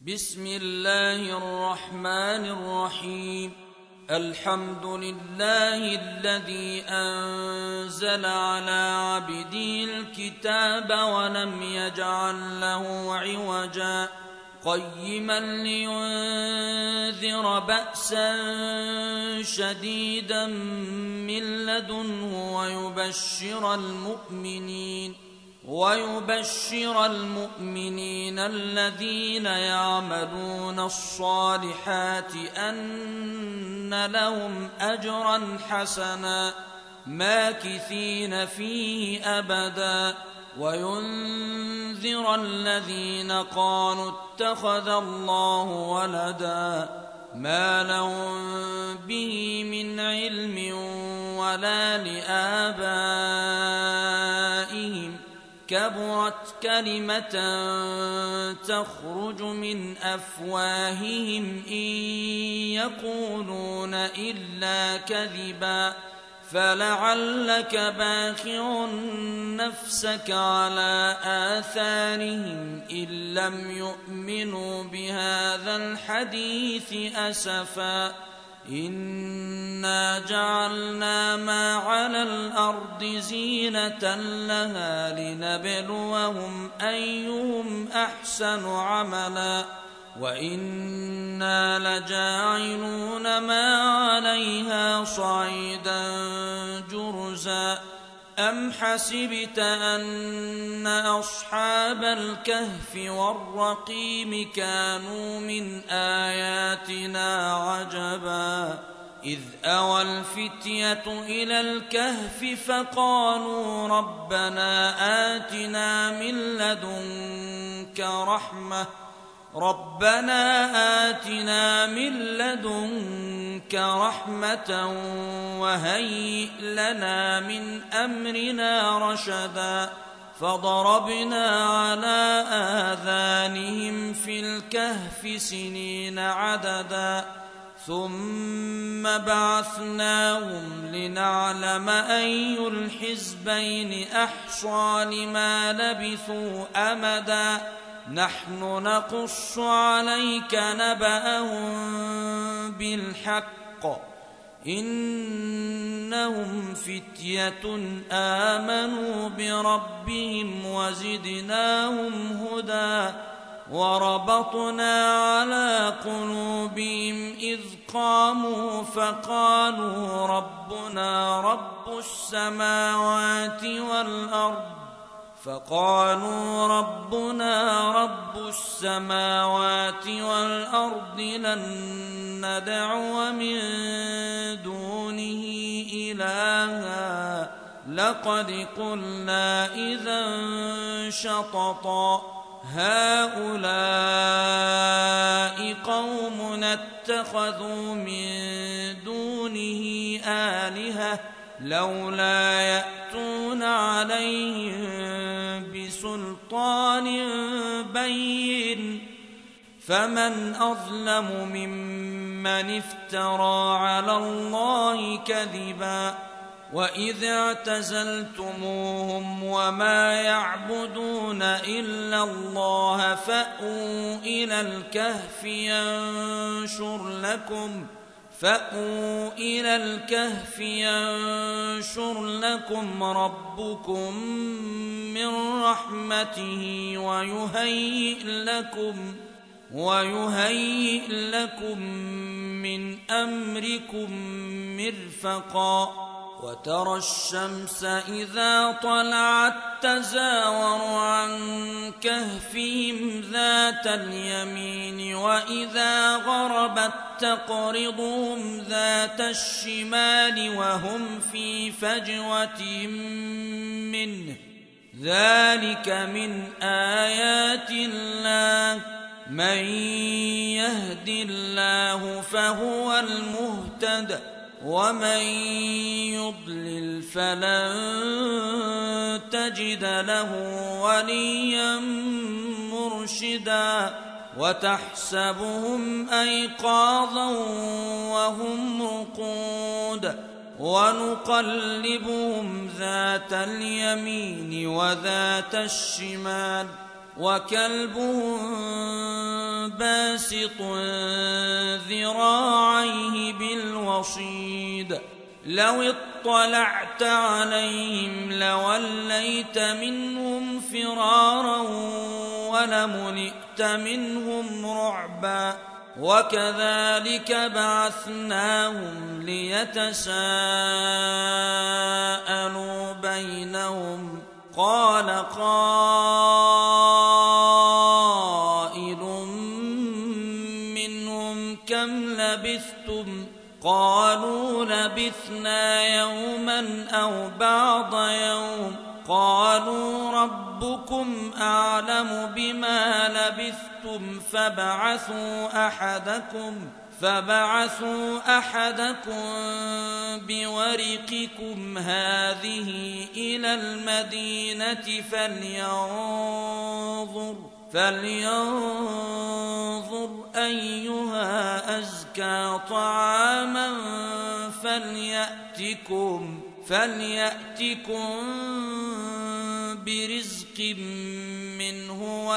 بسم الله الرحمن الرحيم. الحمد لله الذي أنزل على عبده الكتاب ولم يجعل له عوجا قيما لينذر بأسا شديدا من لدنه ويبشر المؤمنين الذين يعملون الصالحات أن لهم أجرا حسنا ماكثين فيه أبدا وينذر الذين قالوا اتخذ الله ولدا ما لهم به من علم ولا لآبائهم كبرت كلمة تخرج من أفواههم إن يقولون إلا كذبا فلعلك باخع نفسك على آثارهم إن لم يؤمنوا بهذا الحديث أسفا إنا جعلنا ما على الأرض زينة لها لنبلوهم أيهم أحسن عملا وإنا لجاعلون ما عليها صعيدا جرزا أم حسبت أن أصحاب الكهف والرقيم كانوا من آياتنا عجبا إذ أوى الفتية إلى الكهف فقالوا ربنا آتنا من لدنك رحمة وهيئ لنا من أمرنا رشدا فضربنا على آذانهم في الكهف سنين عددا ثم بعثناهم لنعلم أي الحزبين أحصى لما لبثوا أمدا نحن نقص عليك نبأهم بالحق إنهم فتية آمنوا بربهم وزدناهم هدى وربطنا على قلوبهم إذ قاموا فقالوا ربنا رب السماوات والأرض لن ندعو من دونه إلها لقد قلنا إذا شططا هؤلاء قوم اتخذوا من دونه آلهة لولا يأتون عليهم بسلطان بين فمن أظلم ممن افترى على الله كذبا وإذ اعتزلتموهم وما يعبدون إلا الله فأووا إلى الكهف ينشر لكم ربكم من رحمته ويهيئ لكم من أمركم مرفقا وترى الشمس إذا طلعت تزاور عن كهفهم ذات اليمين وإذا غربت تقرضهم ذات الشمال وهم في فجوة منه ذلك من آيات الله من يهد الله فهو المهتد ومن يضلل فلن تجد له وليا مرشدا وتحسبهم أيقاظا وهم رقود ونقلبهم ذات اليمين وذات الشمال وكلبهم باسط ذراعيه بالوصيد لو اطلعت عليهم لوليت منهم فرارا ولملئت منهم رعبا وكذلك بعثناهم ليتساءلوا بينهم قال قائل منهم كم لبثتم قالوا لبثنا يوما أو بعض يوم قالوا ربكم أعلم بما لبثتم فبعثوا أحدكم بورقكم هذه إلى المدينة فلينظر أيها أزكى طعاما فليأتكم برزق منه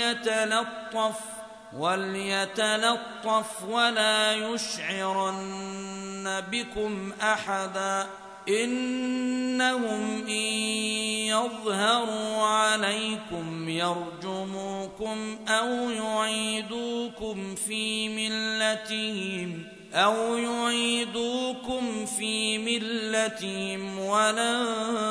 وليتلطف ولا يشعرن بكم أحدا إنهم إن يظهروا عليكم يرجموكم أو يعيدوكم في ملتهم ولن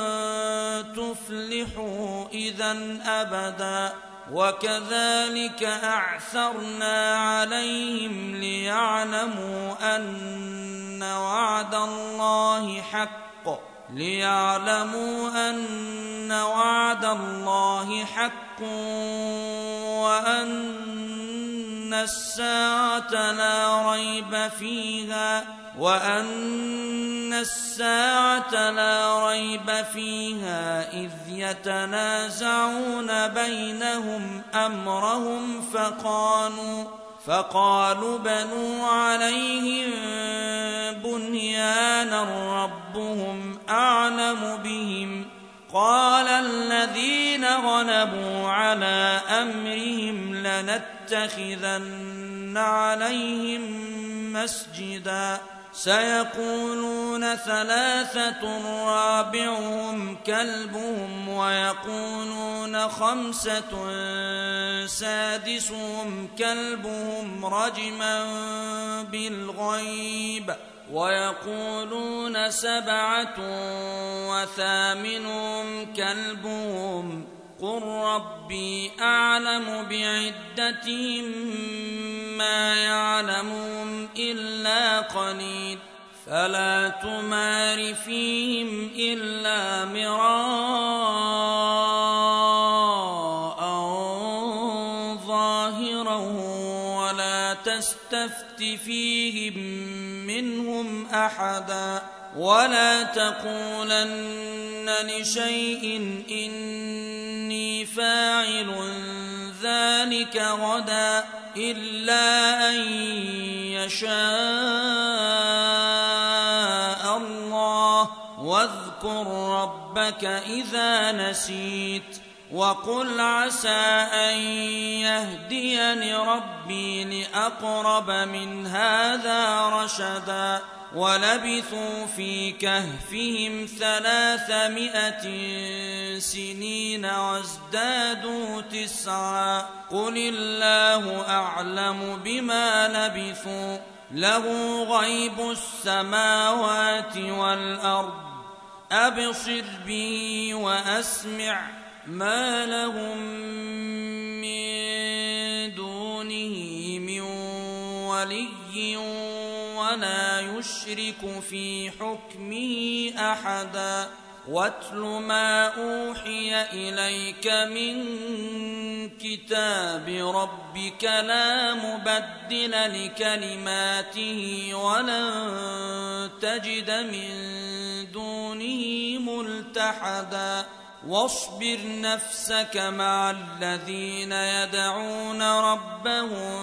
تفلحوا إذا أبدا وكذلك أعثرنا عليهم ليعلموا أن وعد الله حق وأن الساعة لا ريب فيها إذ يتنازعون بينهم أمرهم فقالوا بنوا عليهم بنيانا ربهم أعلم بهم قال الذين غلبوا على أمرهم لنتخذن عليهم مسجدا سيقولون 3 رابعهم كلبهم ويقولون 5 سادسهم كلبهم رجما بالغيب ويقولون 7 وثامنهم كلبهم قل ربي أعلم بعدتهم ما يعلمون إلا قليل فلا تمار فيهم إلا مراء ظاهرا ولا تستفت فيهم منهم أحدا ولا تقولن لشيء إني فاعل ذلك غدا إلا أن يشاء الله واذكر ربك إذا نسيت وقل عسى أن يهديني ربي لأقرب من هذا رشدا ولبثوا في كهفهم 300 سنين وازدادوا 9 قل الله أعلم بما لبثوا له غيب السماوات والأرض أبصر به وأسمع ما لهم من دونه من ولي ولا يشرك في حكمه أحدا واتل ما أوحي إليك من كتاب ربك لا مبدل لكلماته ولن تجد من دونه ملتحدا واصبر نفسك مع الذين يدعون ربهم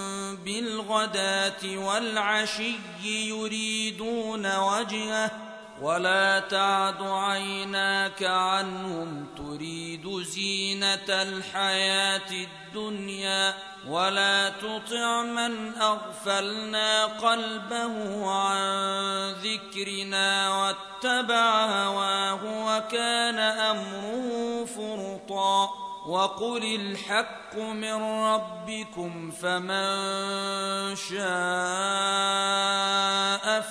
بالغداة والعشي يريدون وجهه ولا تعد عيناك عنهم تريد زينة الحياة الدنيا ولا تطع من أغفلنا قلبه عن ذكرنا واتبع هواه وكان أمره فرطا وقل الحق من ربكم فمن شاء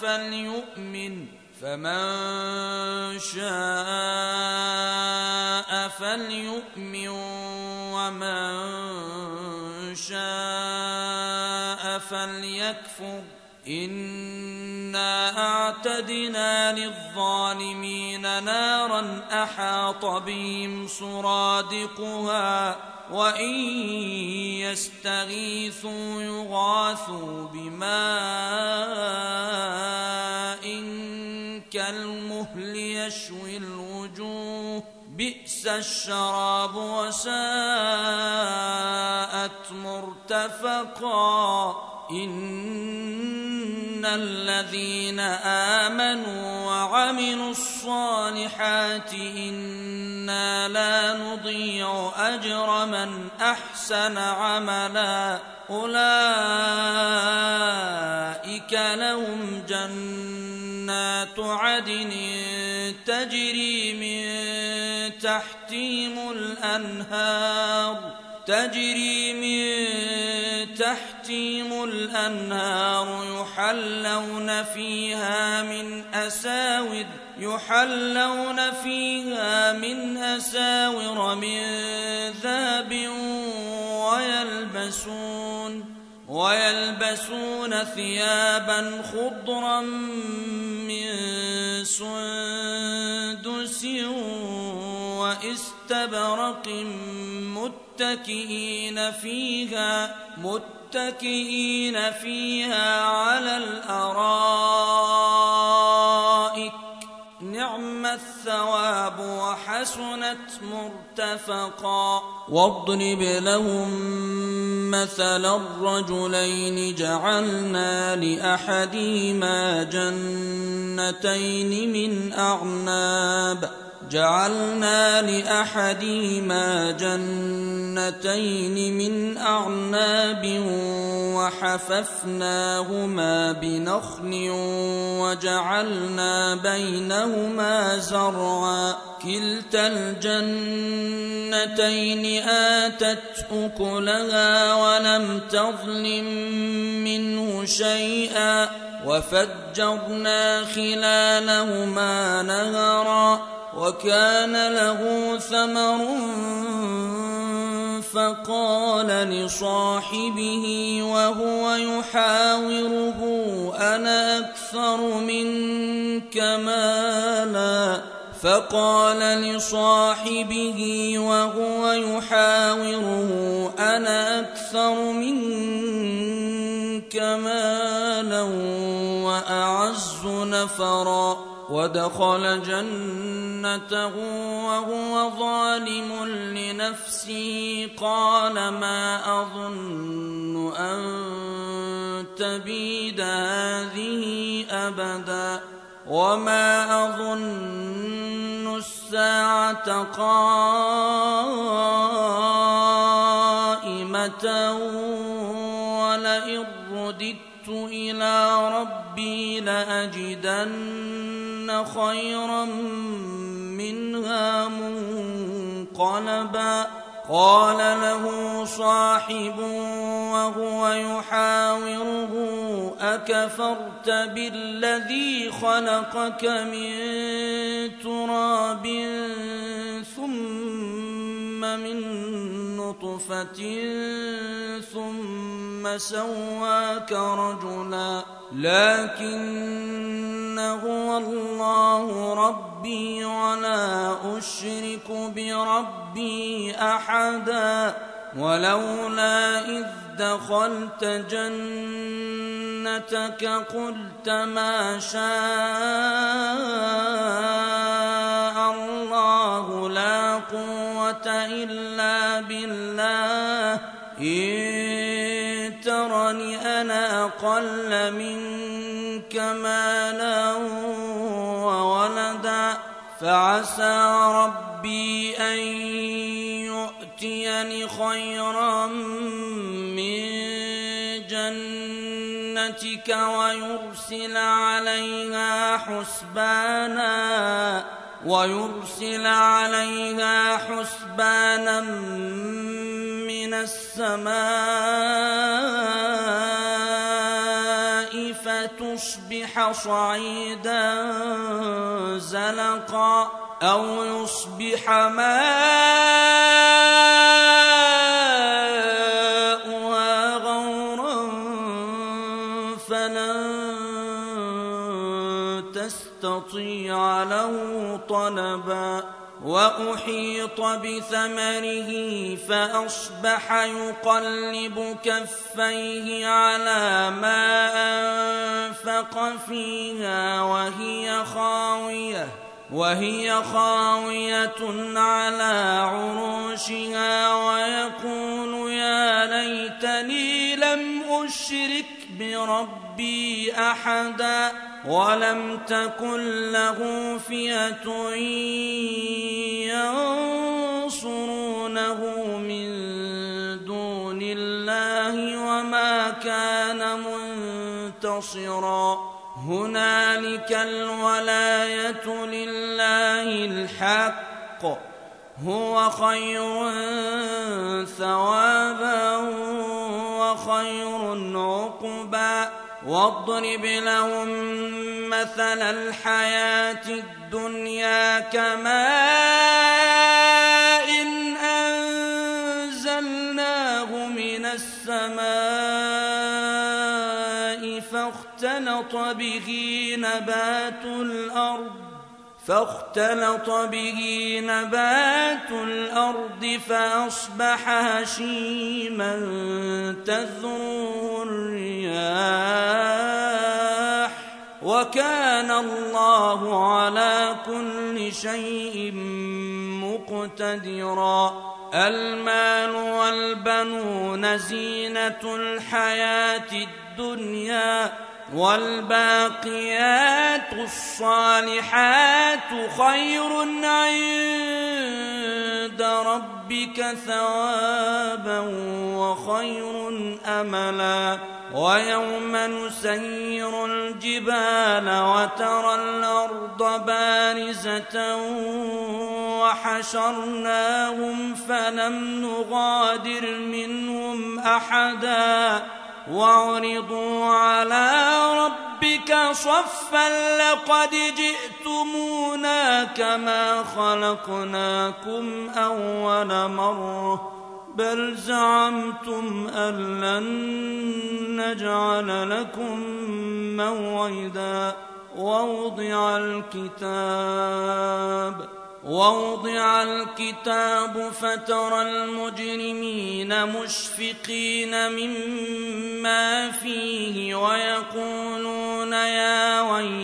فليؤمن ومن شاء فليكفر إنا أعتدنا للظالمين نارا أحاط بهم سرادقها وإن يستغيثوا يغاثوا بماء كالمهل يشوي الوجوه بئس الشراب وساءت مرتفقا إن الذين آمنوا وعملوا الصالحات إنا لا نضيع أجر من أحسن عملا أولئك لهم جنات عدن تجري من تحتهم الأنهار يحلون فيها من أساور من ذهب ويلبسون ثيابا خضرا من سندس واستبرق متكئين فيها على الأرائك نعم الثواب وحسنت مرتفقا واضرب لهم مثل الرجلين جعلنا لأحدهما جنتين من أعناب وحففناهما بنخل وجعلنا بينهما زرعا كلتا الجنتين آتت أكلها ولم تظلم منه شيئا وفجرنا خلالهما نهرا وكان له ثمر فقال لصاحبه وهو يحاوره أنا أكثر منك مالا وأعز نفرا ودخل جنته وهو ظالم لنفسه قال ما أظن أن تبيد هذه أبدا وما أظن الساعة قائمة ولئن رددت إلى ربي لأجدن خيرا منها منقلبا قال له صاحب وهو يحاوره أكفرت بالذي خلقك من تراب ثم من نطفة ثم سواك رجلا لكن هو الله ربي ولا أشرك بربي أحدا ولولا إذ دخلت جنتك قلت ما شاء الله لا قوة إلا بالله إن ترني أنا أقل منك مالا وولدا وعسى ربي أن يؤتيني خيرا من جنتك ويرسل عليها حسبانا من السماء فتصبح صعيدا زلقا أو يصبح ماؤها غورا فلن تستطيع له طلبا وأحيط بثمره فأصبح يقلب كفيه على ما أنفق فيها وهي خاوية على عروشها ويقول يا ليتني لم أشرك بربي أحدا ولم تكن له فئة ينصرونه من دون الله وما كان منتصرا هنالك الولاية لله الحق هو خير ثوابا وخير عقبا واضرب لهم مثل الحياة الدنيا كماء أنزلناه من السماء فاختلط به نبات الأرض فأصبح هشيما تذروه الرياح وكان الله على كل شيء مقتدرا المال والبنون زينة الحياة الدنيا والباقيات الصالحات خير عند ربك ثوابا وخير أملا ويوم نسير الجبال وترى الأرض بارزة وحشرناهم فلم نغادر منهم أحدا وعرضوا على ربك صفا لقد جئتمونا كما خلقناكم أول مرة بل زعمتم أن لن نجعل لكم موعدا ووضع الكتاب فترى المجرمين مشفقين مما فيه ويقولون يا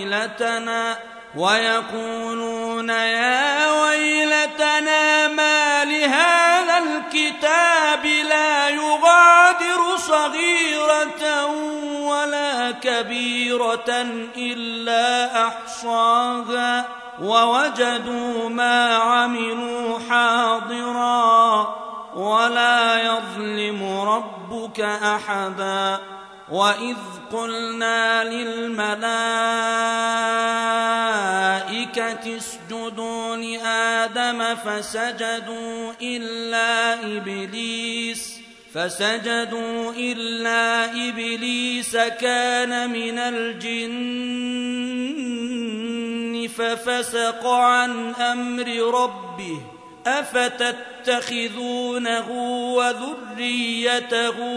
ويلتنا ما لهذا الكتاب لا يغادر صغيرة ولا كبيرة إلا أحصاها ووجدوا ما عملوا حاضرا ولا يظلم ربك أحدا وإذ قلنا للملائكة اسجدوا لآدم فسجدوا إلا إبليس كان من الجن ففسق عن أمر ربه أفتتخذونه وذريته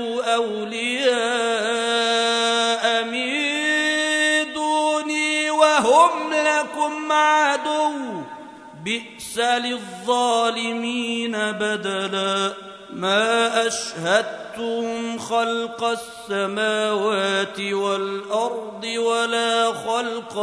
أولياء من دوني وهم لكم عدو بئس للظالمين بدلا ما أشهدتهم خلق السماوات والأرض ولا خلق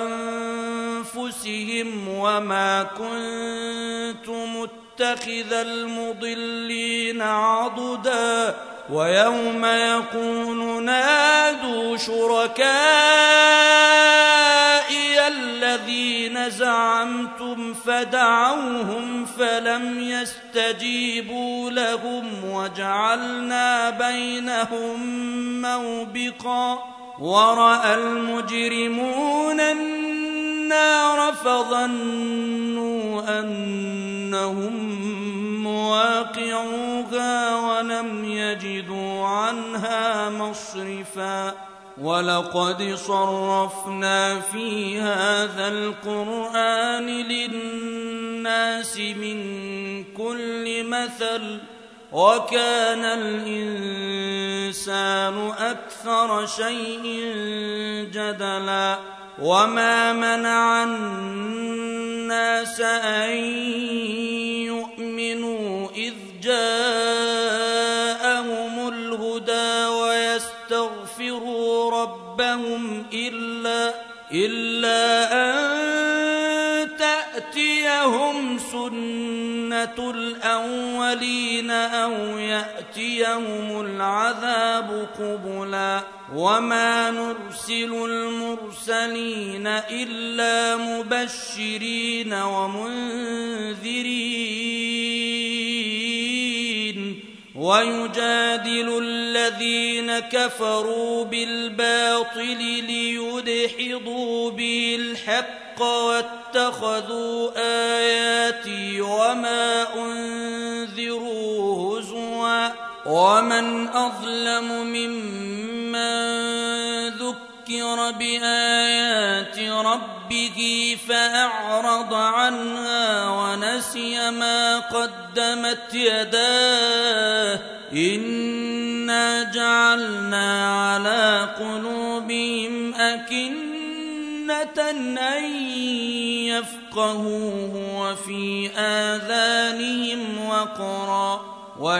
أنفسهم وما كنت متخذ المضلين عضدا ويوم يقول نادوا شركائي الذين الذين زعمتم فدعوهم فلم يستجيبوا لهم وجعلنا بينهم موبقا ورأى المجرمون النار فظنوا أنهم مواقعوها ولم يجدوا عنها مصرفا ولقد صرفنا في هذا القرآن للناس من كل مثل وكان الإنسان أكثر شيء جدلا وما منع الناس أن يؤمنوا إذ جاءهم الهدى ويستغفروا ربهم إلا أن تأتيهم سنة الأولين أو يأتيهم العذاب قبلا وما نرسل المرسلين إلا مبشرين ومنذرين ويجادل الذين كفروا بالباطل ليدحضوا به الحق واتخذوا آياتي وما أنذروا هزوا ومن أظلم ممن ذكر بآيات ربه فأعرض عنها ونسي ما قدمت يداه إنا جعلنا على قلوبهم أكنة أن يفقهوه وفي آذانهم وقرا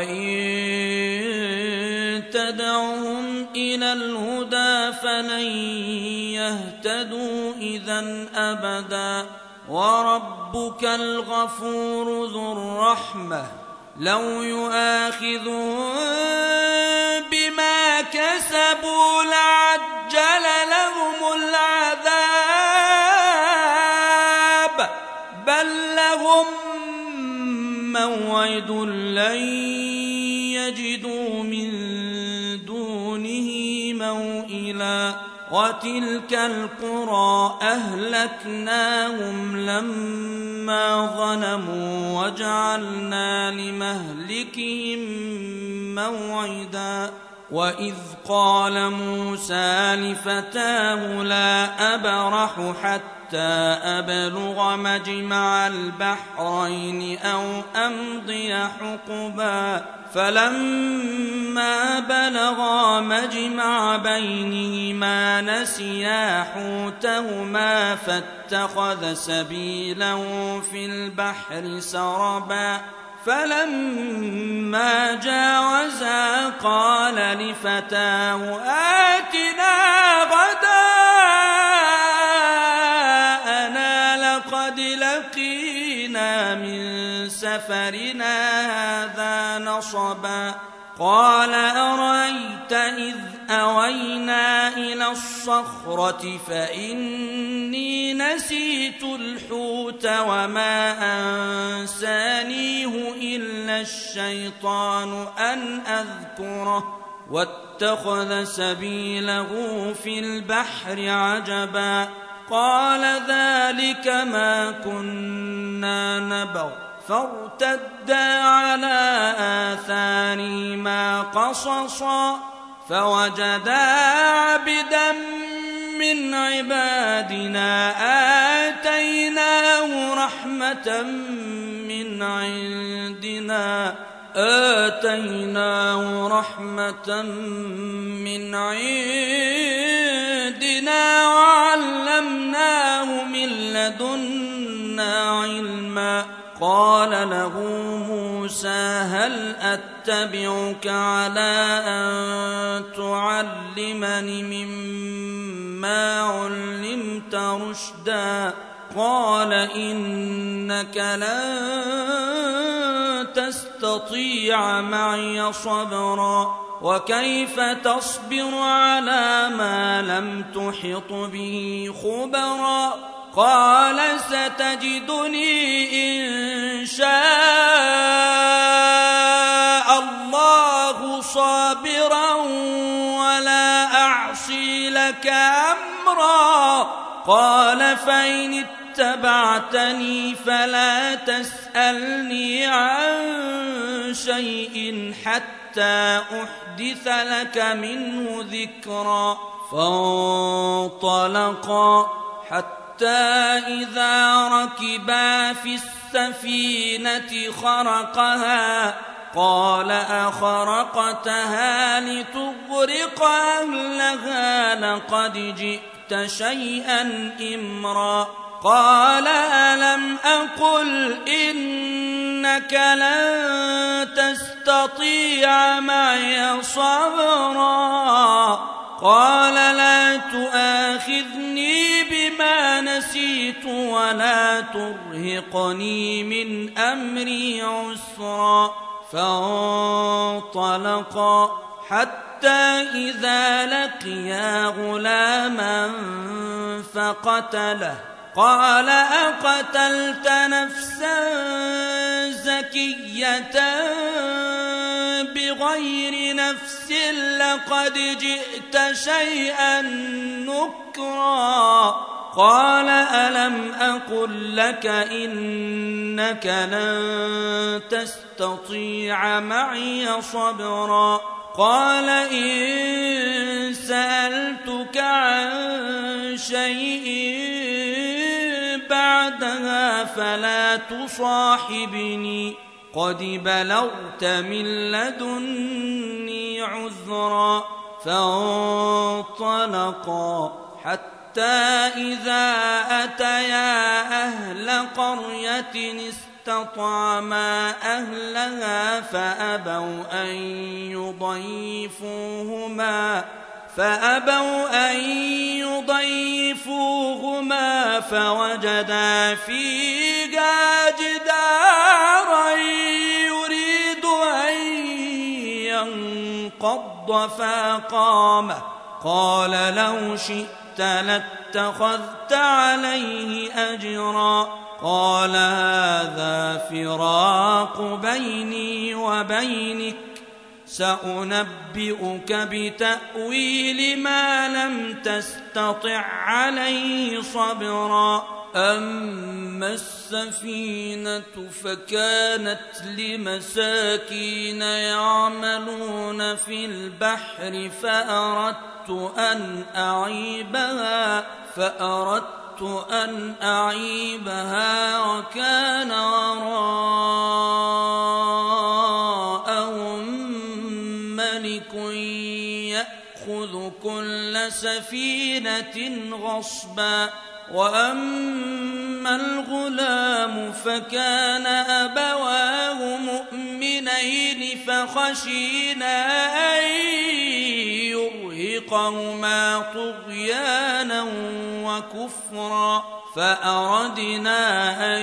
وإن تدعهم إلى الهدى فلن يهتدوا إذا أبدا وربك الغفور ذو الرحمة لو يؤاخذهم بما كسبوا لعجل لهم العذاب بل لهم موعد لن يجدوا من دونه موئلا وتلك القرى أهلكناهم لما ظلموا وجعلنا لمهلكهم موعدا وإذ قال موسى لفتاه لا أبرح حتى أبلغ مجمع البحرين أو أمضي حقبا فلما بلغا مجمع بينهما نسيا حوتهما فاتخذ سبيله في البحر سربا فلما جاوزا قال لفتاه آتنا غداءنا لقد لقينا من سفرنا هذا نصبا قال أرأيت إذ أوينا إلى الصخرة فإني نسيت الحوت وما أنسانيه إلا الشيطان أن أذكره واتخذ سبيله في البحر عجبا قال ذلك ما كنا نبغ فارتدا على آثارهما قصصا فوجدا عبدا من عبادنا آتيناه رحمة من عندنا وعلمناه من لدنا علما قال له موسى هل أتبعك على أن تعلمني مما علمت رشدا قال إنك لن تستطيع معي صبرا وكيف تصبر على ما لم تحط به خبرا قال ستجدني إن شاء الله صابرا ولا أعصي لك أمرا قال فإن اتبعتني فلا تسألني عن شيء حتى أحدث لك منه ذكرا فانطلقا حتى إذا ركبا في السفينة خرقها قال أخرقتها لتغرق أهلها لقد جئت شيئا إمرا قال ألم أقل إنك لن تستطيع معي صبرا قال لا تؤاخذني بما نسيت ولا ترهقني من أمري عسرا فانطلقا حتى إذا لقيا غلاما فقتله قال أقتلت نفسا زكية بغير نفس لقد جئت شيئا نكرا قال ألم أقل لك إنك لن تستطيع معي صبرا قال إن سألتك عن شيء بعدها فلا تصاحبني قد بلغت من لدني عذرا فانطلقا حتى إذا أتيا أهل قرية استطعما أهلها فأبوا أن يضيفوهما فوجدا فيها جدارا يريد أن ينقض فأقامه قال لو شئت لاتخذت عليه أجرا قال هذا فراق بيني وبينك سأنبئك بتأويل ما لم تستطع عليه صبرا أما السفينة فكانت لمساكين يعملون في البحر فأردت أن أعيبها وكان وراءهم ملك يأخذ كل سفينة غصبا وأما الغلام فكان أبواه مؤمنين فخشينا أن يرهقهما طغيانا وكفرا فأردنا أن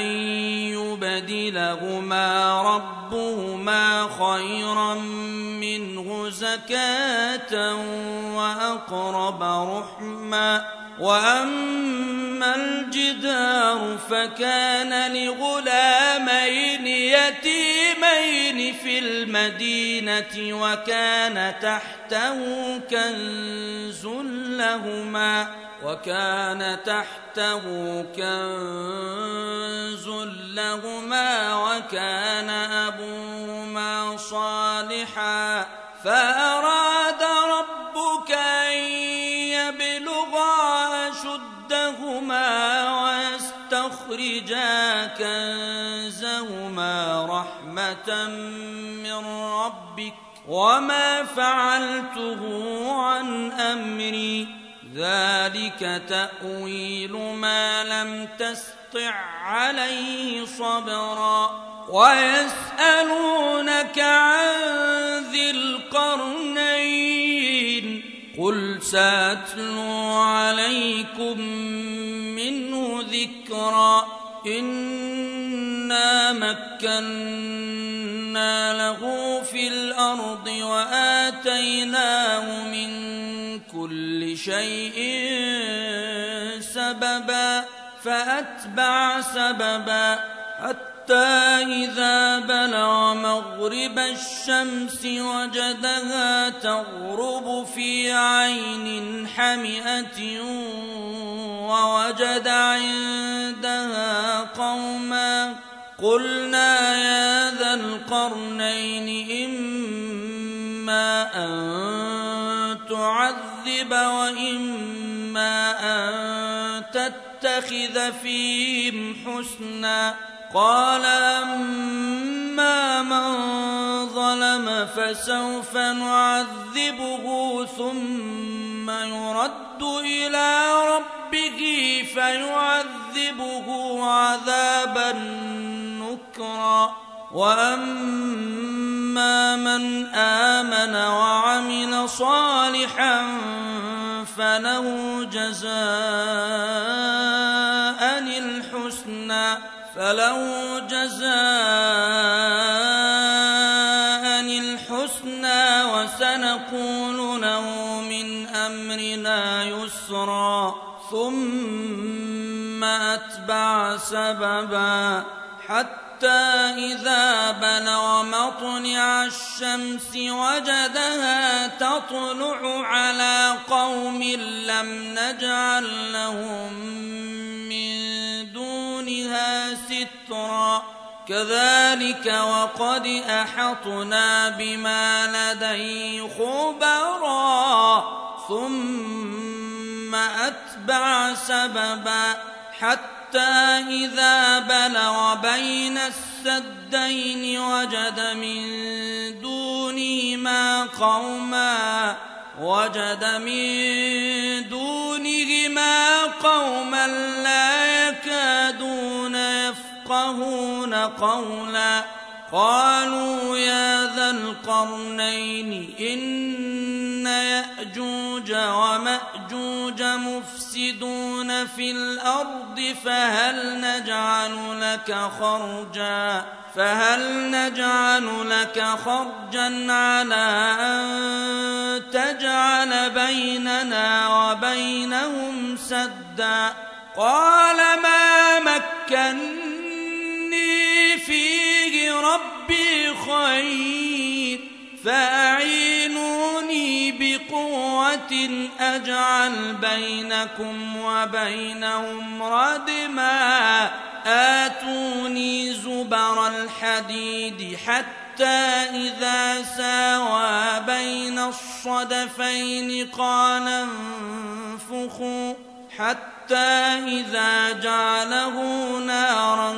يبدلهما ربهما خيرا منه زكاة وأقرب رحما وأما الجدار فكان لغلامين يتيمين في المدينة وكان تحته كنز لهما وكان أبوهما صالحا فأراد ربك أن يبلغا أشدهما ويستخرجا كنزهما رحمة من ربك وما فعلته عن أمري ذلك تأويل ما لم تستطع عليه صبرا ويسألونك عن ذي القرنين قل سأتلو عليكم منه ذكرا إنا مكنا له في الأرض وآتيناه من كل شيء سببا فأتبع سببا حتى إذا بلغ مغرب الشمس وجدها تغرب في عين حمئة ووجد عندها قوما قلنا يا ذا القرنين إما أن تعذب وإما أن تتخذ فيهم حسنا قال أما من ظلم فسوف نعذبه ثم يرد إلى ربه فيعذبه عذابا نكرا وأما من آمن وعمل صالحا فله جزاء الحسنى وسنقول له من أمرنا يسرا ثم أتبع سببا حتى إذا بلغ مطلع الشمس وجدها تطلع على قوم لم نجعل لهم من دونها سترا كذلك وقد أحطنا بما لديه خبرا ثم أتبع سببا حتى إذا بلغ بين السدين وجد من دونهما قوما لا يكادون يفقهون قولا قالوا يا ذا القرنين إن يأجوج ومأجوج مفسدون في الأرض فهل نجعل لك خرجا على أن تجعل بيننا وبينهم سدا قال ما مكني فيه ربي خير فأعينوني بقوة أجعل بينكم وبينهم ردما آتوني زبر الحديد حتى إذا ساوى بين الصدفين قال انفخوا حتى إذا جعله نارا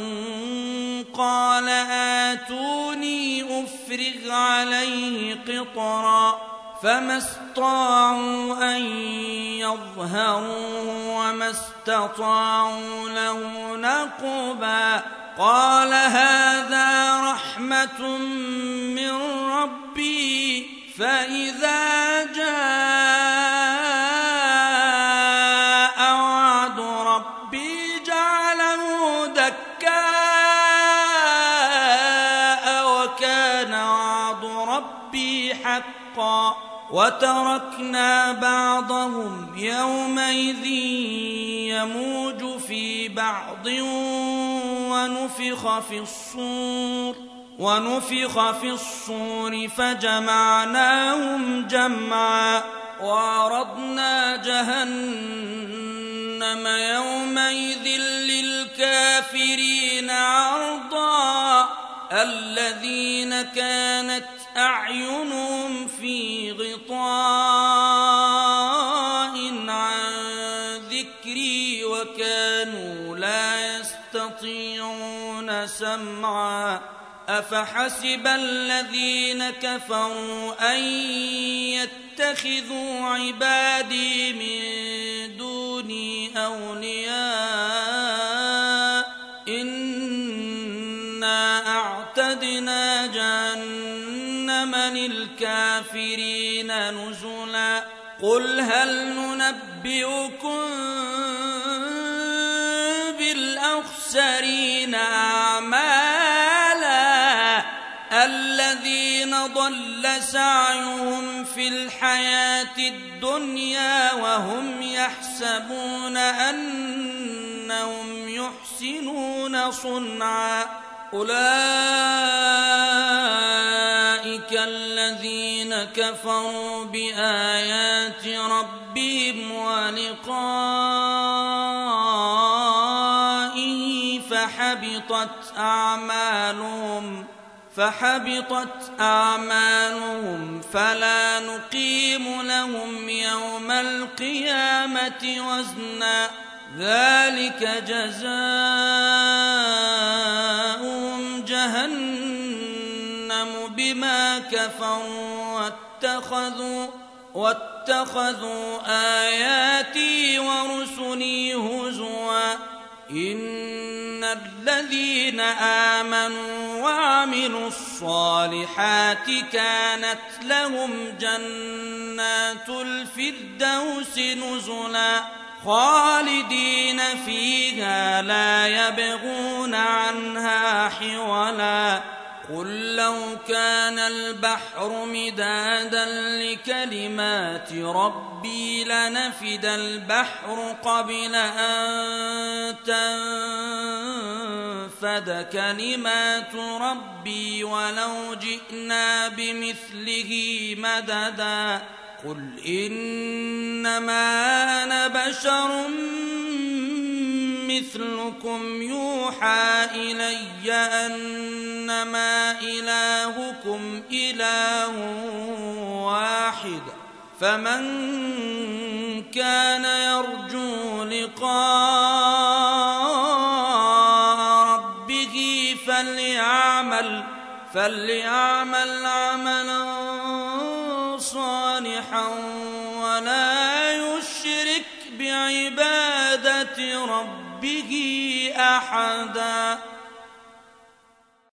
قال آتوني أفرغ عليه قطرا فما استطاعوا أن يظهروا وما استطاعوا له نقبا قال هذا رحمة من ربي فإذا جاء وعد ربي جعله دكاء وكان وعد ربي حقا وتركنا بعضهم يومئذ يموج في بعض ونفخ في الصور فجمعناهم جمعا وعرضنا جهنم يومئذ للكافرين عرضا الذين كانت أعينهم في غطاء عن ذكري وكانوا لا يستطيعون سمعا أفحسب الذين كفروا أن يتخذوا عبادي من دوني أولياء إنا أعتدنا جهنم للكافرين نزلا قل هل ننبئكم بالأخسرين أعمالا الذين ضل سعيهم في الحياة الدنيا وهم يحسبون أنهم إنهم يحسنون صنعا أولئك الذين كفروا بآيات ربهم ولقائه فحبطت أعمالهم فلا نقيم لهم يوم القيامة وزنا ذلك جزاؤهم جهنم بما كفروا واتخذوا آياتي ورسلي هزوا إن الذين آمنوا وعملوا الصالحات كانت لهم جنات الفردوس نزلا خالدين فيها لا يبغون عنها حولا قل لو كان البحر مدادا لكلمات ربي لنفد البحر قبل أن تنفد كلمات ربي ولو جئنا بمثله مددا قل إنما أنا بشر مثلكم يوحى إلي أنما إلهكم إله واحد فمن كان يرجو لقاء ربه فليعمل عملا صالحا ولا يشرك بعبادة ربه أحدا